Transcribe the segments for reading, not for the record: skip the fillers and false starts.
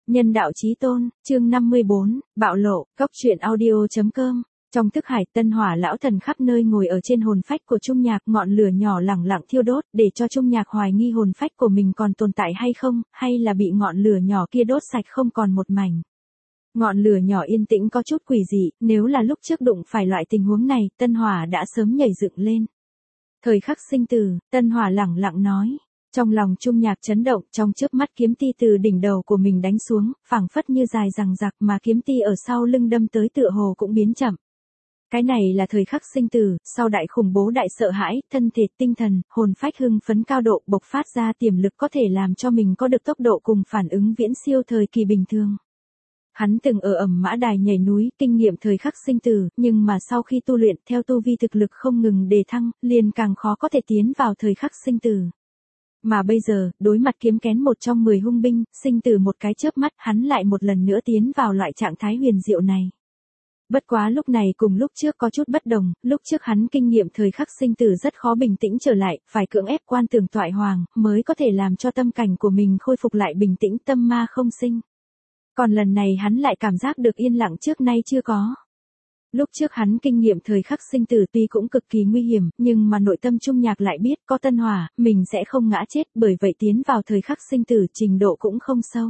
Nhân đạo chí tôn, chương 54, bạo lộ, góc truyện audio.com. Trong thức hải, Tân Hỏa lão thần khắp nơi ngồi ở trên hồn phách của Trung Nhạc, ngọn lửa nhỏ lẳng lặng thiêu đốt, để cho Trung Nhạc hoài nghi hồn phách của mình còn tồn tại hay không, hay là bị ngọn lửa nhỏ kia đốt sạch không còn một mảnh. Ngọn lửa nhỏ yên tĩnh có chút quỷ dị, nếu là lúc trước đụng phải loại tình huống này, Tân Hỏa đã sớm nhảy dựng lên. Thời khắc sinh tử, Tân Hỏa lẳng lặng nói. Trong lòng Trung Nhạc chấn động, trong chớp mắt kiếm ti từ đỉnh đầu của mình đánh xuống, phảng phất như dài rằng rạc, mà kiếm ti ở sau lưng đâm tới tựa hồ cũng biến chậm. Cái này là thời khắc sinh tử, sau đại khủng bố đại sợ hãi, thân thể, tinh thần, hồn phách hưng phấn cao độ bộc phát ra tiềm lực có thể làm cho mình có được tốc độ cùng phản ứng viễn siêu thời kỳ bình thường. Hắn từng ở Ẩm Mã Đài nhảy núi, kinh nghiệm thời khắc sinh tử, nhưng mà sau khi tu luyện theo tu vi thực lực không ngừng đề thăng, liền càng khó có thể tiến vào thời khắc sinh tử. Mà bây giờ, đối mặt kiếm kén một trong 10 hung binh, sinh tử một cái chớp mắt, hắn lại một lần nữa tiến vào loại trạng thái huyền diệu này. Bất quá lúc này cùng lúc trước có chút bất đồng, lúc trước hắn kinh nghiệm thời khắc sinh tử rất khó bình tĩnh trở lại, phải cưỡng ép quan tưởng toại hoàng, mới có thể làm cho tâm cảnh của mình khôi phục lại bình tĩnh, tâm ma không sinh. Còn lần này hắn lại cảm giác được yên lặng trước nay chưa có. Lúc trước hắn kinh nghiệm thời khắc sinh tử tuy cũng cực kỳ nguy hiểm, nhưng mà nội tâm Trung Nhạc lại biết có Tân Hỏa, mình sẽ không ngã chết, bởi vậy tiến vào thời khắc sinh tử trình độ cũng không sâu.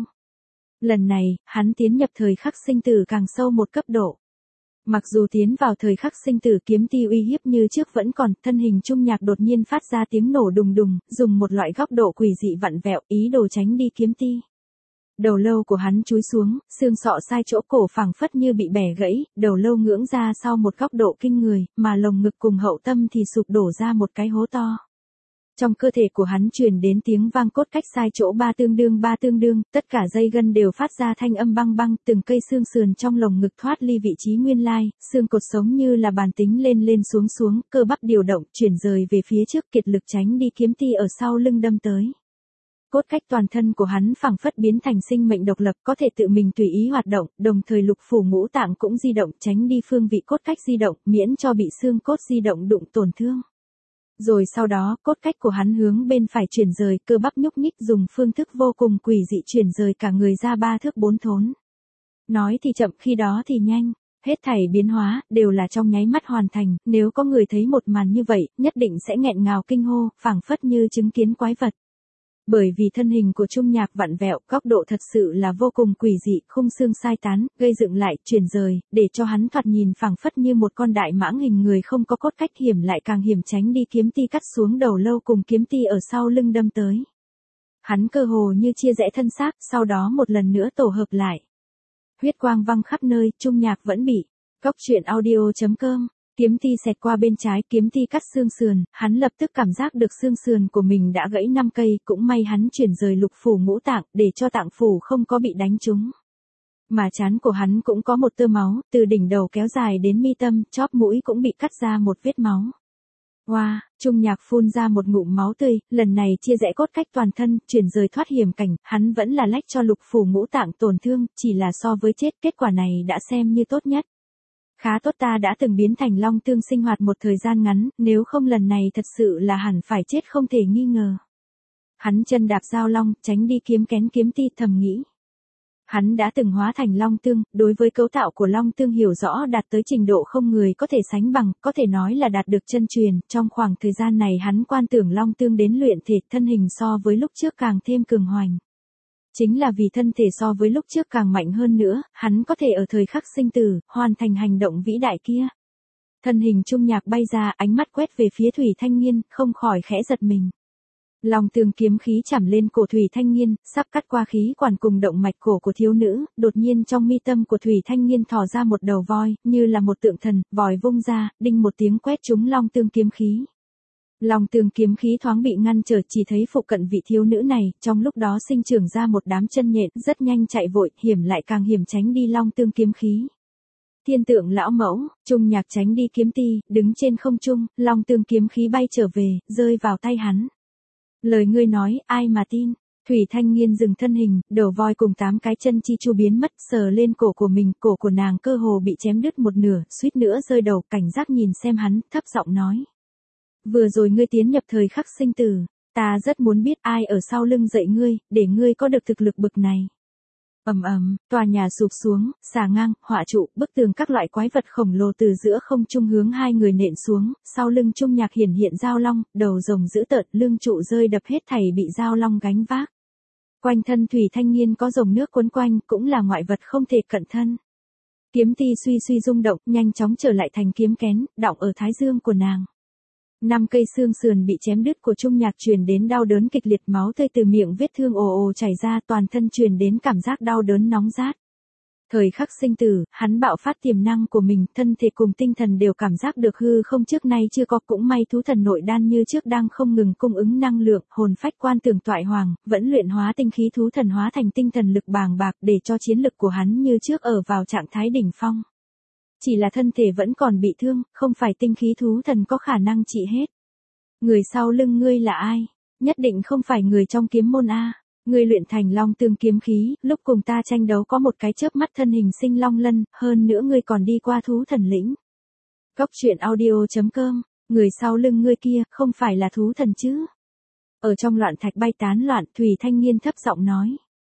Lần này, hắn tiến nhập thời khắc sinh tử càng sâu một cấp độ. Mặc dù tiến vào thời khắc sinh tử kiếm ti uy hiếp như trước vẫn còn, thân hình Trung Nhạc đột nhiên phát ra tiếng nổ đùng đùng, dùng một loại góc độ quỷ dị vặn vẹo, ý đồ tránh đi kiếm ti. Đầu lâu của hắn chúi xuống, xương sọ sai chỗ cổ phảng phất như bị bẻ gãy, đầu lâu ngưỡng ra sau một góc độ kinh người, mà lồng ngực cùng hậu tâm thì sụp đổ ra một cái hố to. Trong cơ thể của hắn truyền đến tiếng vang cốt cách sai chỗ ba tương đương, tất cả dây gân đều phát ra thanh âm băng băng, từng cây xương sườn trong lồng ngực thoát ly vị trí nguyên lai, xương cột sống như là bàn tính lên lên xuống, cơ bắp điều động, chuyển rời về phía trước kiệt lực tránh đi kiếm ti ở sau lưng đâm tới. Cốt cách toàn thân của hắn phảng phất biến thành sinh mệnh độc lập, có thể tự mình tùy ý hoạt động, đồng thời lục phủ ngũ tạng cũng di động, tránh đi phương vị cốt cách di động, miễn cho bị xương cốt di động đụng tổn thương. Rồi sau đó, cốt cách của hắn hướng bên phải chuyển rời, cơ bắp nhúc nhích dùng phương thức vô cùng quỷ dị chuyển rời cả người ra 3 thước 4 thốn. Nói thì chậm, khi đó thì nhanh. Hết thảy biến hóa, đều là trong nháy mắt hoàn thành, nếu có người thấy một màn như vậy, nhất định sẽ nghẹn ngào kinh hô, phảng phất như chứng kiến quái vật. Bởi vì thân hình của Trung Nhạc vặn vẹo, góc độ thật sự là vô cùng quỷ dị, khung xương sai tán, gây dựng lại, chuyển rời, để cho hắn thoạt nhìn phảng phất như một con đại mãng hình người không có cốt cách, hiểm lại càng hiểm tránh đi kiếm ti cắt xuống đầu lâu cùng kiếm ti ở sau lưng đâm tới. Hắn cơ hồ như chia rẽ thân xác, sau đó một lần nữa tổ hợp lại. Huyết quang văng khắp nơi, Trung Nhạc vẫn bị. Góc truyện audio.com. Kiếm ti xẹt qua bên trái, kiếm ti cắt xương sườn, hắn lập tức cảm giác được xương sườn của mình đã gãy 5 cây, cũng may hắn chuyển rời lục phủ ngũ tạng, để cho tạng phủ không có bị đánh trúng. Mà trán của hắn cũng có một tơ máu, từ đỉnh đầu kéo dài đến mi tâm, chóp mũi cũng bị cắt ra một vết máu. Wow, Trung Nhạc phun ra một ngụm máu tươi, lần này chia rẽ cốt cách toàn thân, chuyển rời thoát hiểm cảnh, hắn vẫn là lách cho lục phủ ngũ tạng tổn thương, chỉ là so với chết, kết quả này đã xem như tốt nhất. Khá tốt, ta đã từng biến thành long tương sinh hoạt một thời gian ngắn, nếu không lần này thật sự là hẳn phải chết không thể nghi ngờ. Hắn chân đạp dao long, tránh đi kiếm kén kiếm ti, thầm nghĩ. Hắn đã từng hóa thành long tương, đối với cấu tạo của long tương hiểu rõ đạt tới trình độ không người có thể sánh bằng, có thể nói là đạt được chân truyền, trong khoảng thời gian này hắn quan tưởng long tương đến luyện thể, thân hình so với lúc trước càng thêm cường hoành. Chính là vì thân thể so với lúc trước càng mạnh hơn nữa, hắn có thể ở thời khắc sinh tử, hoàn thành hành động vĩ đại kia. Thân hình Trung Nhạc bay ra, ánh mắt quét về phía Thủy Thanh Nghiên, không khỏi khẽ giật mình. Long tương kiếm khí chạm lên cổ Thủy Thanh Nghiên, sắp cắt qua khí quản cùng động mạch cổ của thiếu nữ, đột nhiên trong mi tâm của Thủy Thanh Nghiên thò ra một đầu voi, như là một tượng thần, vòi vung ra, đinh một tiếng quét trúng long tương kiếm khí. Long tương kiếm khí thoáng bị ngăn trở, chỉ thấy phụ cận vị thiếu nữ này, trong lúc đó sinh trưởng ra một đám chân nhện, rất nhanh chạy vội, hiểm lại càng hiểm tránh đi long tương kiếm khí. Thiên tượng lão mẫu, Trung Nhạc tránh đi kiếm ti, đứng trên không trung, long tương kiếm khí bay trở về, rơi vào tay hắn. Lời ngươi nói, ai mà tin? Thủy Thanh Nghiên dừng thân hình, đầu voi cùng 8 cái chân chi chu biến mất, sờ lên cổ của mình, cổ của nàng cơ hồ bị chém đứt một nửa, suýt nữa rơi đầu, cảnh giác nhìn xem hắn, thấp giọng nói. Vừa rồi ngươi tiến nhập thời khắc sinh tử, ta rất muốn biết ai ở sau lưng dạy ngươi, để ngươi có được thực lực bực này. Ầm ầm, tòa nhà sụp xuống, xà ngang, họa trụ, bức tường các loại quái vật khổng lồ từ giữa không trung hướng hai người nện xuống, sau lưng Trung Nhạc hiển hiện dao long, đầu rồng dữ tợn, lưng trụ rơi đập hết thảy bị dao long gánh vác. Quanh thân Thủy Thanh Nghiên có dòng nước cuốn quanh, cũng là ngoại vật không thể cận thân. Kiếm ti suy suy rung động, nhanh chóng trở lại thành kiếm kén, đọng ở thái dương của nàng. 5 cây xương sườn bị chém đứt của Trung Nhạc truyền đến đau đớn kịch liệt, máu tươi từ miệng vết thương ồ ồ chảy ra, toàn thân truyền đến cảm giác đau đớn nóng rát. Thời khắc sinh tử, hắn bạo phát tiềm năng của mình, thân thể cùng tinh thần đều cảm giác được hư không trước nay chưa có, cũng may thú thần nội đan như trước đang không ngừng cung ứng năng lượng, hồn phách quan tưởng toại hoàng, vẫn luyện hóa tinh khí thú thần hóa thành tinh thần lực bàng bạc để cho chiến lực của hắn như trước ở vào trạng thái đỉnh phong. Chỉ là thân thể vẫn còn bị thương, không phải tinh khí thú thần có khả năng trị hết. Người sau lưng ngươi là ai? Nhất định không phải người trong kiếm môn A. Ngươi luyện thành long tương kiếm khí, lúc cùng ta tranh đấu có một cái chớp mắt thân hình sinh long lân, hơn nữa ngươi còn đi qua thú thần lĩnh. Cốc truyện audio.com, người sau lưng ngươi kia, không phải là thú thần chứ? Ở trong loạn thạch bay tán loạn, Thủy Thanh Nghiên thấp giọng nói.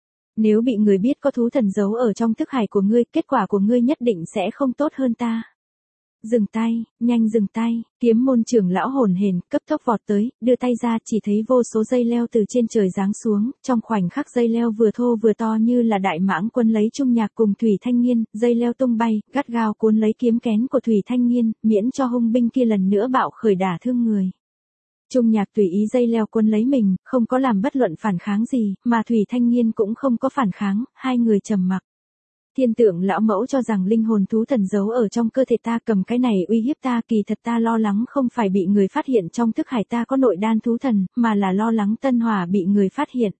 Nếu bị người biết có thú thần giấu ở trong thức hải của ngươi, kết quả của ngươi nhất định sẽ không tốt hơn ta. Dừng tay, nhanh dừng tay, kiếm môn trưởng lão hồn hển, cấp tốc vọt tới, đưa tay ra chỉ thấy vô số dây leo từ trên trời giáng xuống, trong khoảnh khắc dây leo vừa thô vừa to như là đại mãng quân lấy Trung Nhạc cùng Thủy Thanh Nghiên, dây leo tung bay, gắt gao cuốn lấy kiếm kén của Thủy Thanh Nghiên, miễn cho hung binh kia lần nữa bạo khởi đả thương người. Trung Nhạc tùy ý dây leo cuốn lấy mình, không có làm bất luận phản kháng gì, mà Thủy Thanh Nghiên cũng không có phản kháng, hai người trầm mặc. Thiên tượng lão mẫu cho rằng linh hồn thú thần giấu ở trong cơ thể ta, cầm cái này uy hiếp ta, kỳ thật ta lo lắng không phải bị người phát hiện trong thức hải ta có nội đan thú thần, mà là lo lắng Tân Hỏa bị người phát hiện.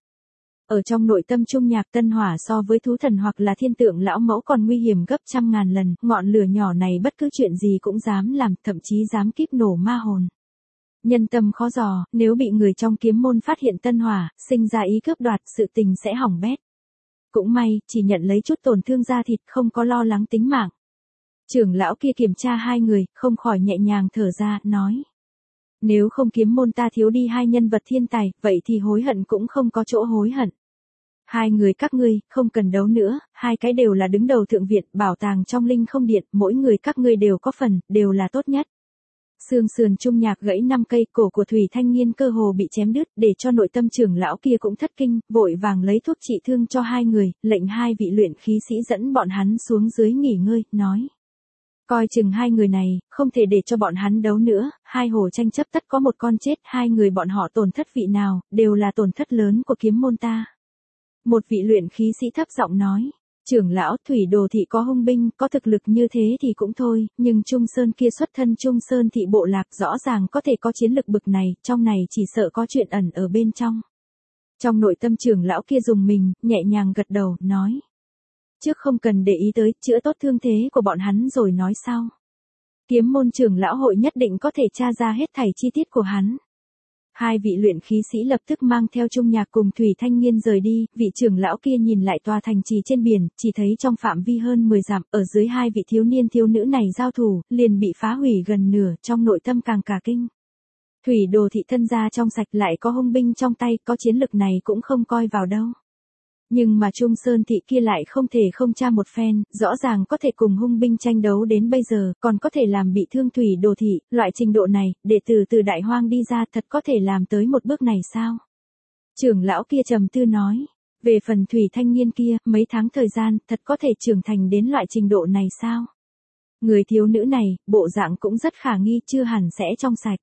Ở trong nội tâm Trung Nhạc, Tân Hỏa so với thú thần hoặc là thiên tượng lão mẫu còn nguy hiểm gấp trăm ngàn lần, ngọn lửa nhỏ này bất cứ chuyện gì cũng dám làm, thậm chí dám kíp nổ ma hồn. Nhân tâm khó dò, nếu bị người trong kiếm môn phát hiện Tân Hỏa, sinh ra ý cướp đoạt, sự tình sẽ hỏng bét. Cũng may, chỉ nhận lấy chút tổn thương da thịt, không có lo lắng tính mạng. Trưởng lão kia kiểm tra hai người, không khỏi nhẹ nhàng thở ra, nói. Nếu không kiếm môn ta thiếu đi hai nhân vật thiên tài, vậy thì hối hận cũng không có chỗ hối hận. Hai người các ngươi, không cần đấu nữa, hai cái đều là đứng đầu thượng viện, bảo tàng trong linh không điện, mỗi người các ngươi đều có phần, đều là tốt nhất. Xương sườn Trung Nhạc gãy 5 cây, cổ của Thủy Thanh Nghiên cơ hồ bị chém đứt, để cho nội tâm trưởng lão kia cũng thất kinh, vội vàng lấy thuốc trị thương cho hai người, lệnh hai vị luyện khí sĩ dẫn bọn hắn xuống dưới nghỉ ngơi, nói. Coi chừng hai người này, không thể để cho bọn hắn đấu nữa, hai hồ tranh chấp tất có một con chết, hai người bọn họ tổn thất vị nào, đều là tổn thất lớn của kiếm môn ta. Một vị luyện khí sĩ thấp giọng nói. Trưởng lão, Thủy Đồ thị có hung binh, có thực lực như thế thì cũng thôi, nhưng Trung Sơn kia xuất thân Trung Sơn thị bộ lạc, rõ ràng có thể có chiến lực bực này, trong này chỉ sợ có chuyện ẩn ở bên trong. Trong nội tâm trưởng lão kia dùng mình, nhẹ nhàng gật đầu, nói. Trước không cần để ý tới, chữa tốt thương thế của bọn hắn rồi nói sau. Kiếm môn trưởng lão hội nhất định có thể tra ra hết thảy chi tiết của hắn. Hai vị luyện khí sĩ lập tức mang theo Trung Nhạc cùng Thủy Thanh Nghiên rời đi, vị trưởng lão kia nhìn lại tòa thành trì trên biển, chỉ thấy trong phạm vi hơn 10 dặm, ở dưới hai vị thiếu niên thiếu nữ này giao thủ, liền bị phá hủy gần nửa, trong nội tâm càng cả kinh. Thủy Đồ thị thân gia trong sạch, lại có hung binh trong tay, có chiến lực này cũng không coi vào đâu. Nhưng mà Trung Sơn thị kia lại không thể không tra một phen, rõ ràng có thể cùng hung binh tranh đấu đến bây giờ, còn có thể làm bị thương Thủy Đồ thị, loại trình độ này, đệ tử từ đại hoang đi ra thật có thể làm tới một bước này sao? Trưởng lão kia trầm tư nói, về phần Thủy Thanh Nghiên kia, mấy tháng thời gian, thật có thể trưởng thành đến loại trình độ này sao? Người thiếu nữ này, bộ dạng cũng rất khả nghi, chưa hẳn sẽ trong sạch.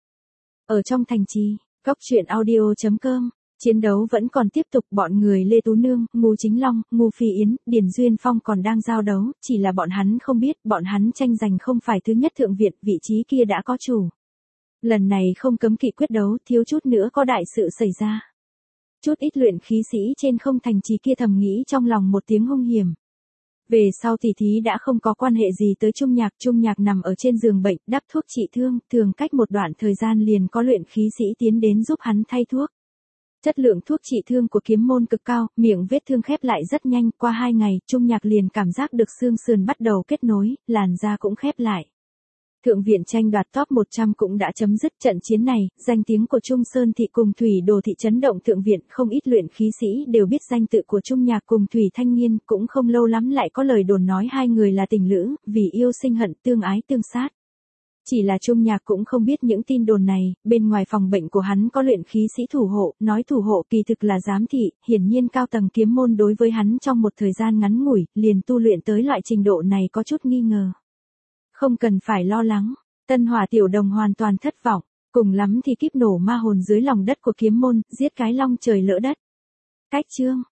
Ở trong thành trì, Cốc truyện audio.com. Chiến đấu vẫn còn tiếp tục, bọn người Lê Tú Nương, Ngô Chính Long, Ngô Phi Yến, Điền Duyên Phong còn đang giao đấu, chỉ là bọn hắn không biết, bọn hắn tranh giành không phải thứ nhất thượng viện, vị trí kia đã có chủ. Lần này không cấm kỵ quyết đấu, thiếu chút nữa có đại sự xảy ra. Chút ít luyện khí sĩ trên không thành trì kia thầm nghĩ trong lòng một tiếng hung hiểm. Về sau tỷ thí đã không có quan hệ gì tới Trung Nhạc nằm ở trên giường bệnh, đắp thuốc trị thương, thường cách một đoạn thời gian liền có luyện khí sĩ tiến đến giúp hắn thay thuốc. Chất lượng thuốc trị thương của kiếm môn cực cao, miệng vết thương khép lại rất nhanh, qua 2 ngày, Trung Nhạc liền cảm giác được xương sườn bắt đầu kết nối, làn da cũng khép lại. Thượng viện tranh đoạt top 100 cũng đã chấm dứt trận chiến này, danh tiếng của Trung Sơn Thị cùng Thủy Đồ Thị chấn động thượng viện, không ít luyện khí sĩ đều biết danh tự của Trung Nhạc cùng Thủy Thanh Nghiên, cũng không lâu lắm lại có lời đồn nói hai người là tình lữ, vì yêu sinh hận, tương ái tương sát. Chỉ là Trung Nhạc cũng không biết những tin đồn này, bên ngoài phòng bệnh của hắn có luyện khí sĩ thủ hộ, nói thủ hộ kỳ thực là giám thị, hiển nhiên cao tầng kiếm môn đối với hắn trong một thời gian ngắn ngủi, liền tu luyện tới loại trình độ này có chút nghi ngờ. Không cần phải lo lắng, Tân Hỏa tiểu đồng hoàn toàn thất vọng, cùng lắm thì kíp nổ ma hồn dưới lòng đất của kiếm môn, giết cái long trời lỡ đất. Cách chương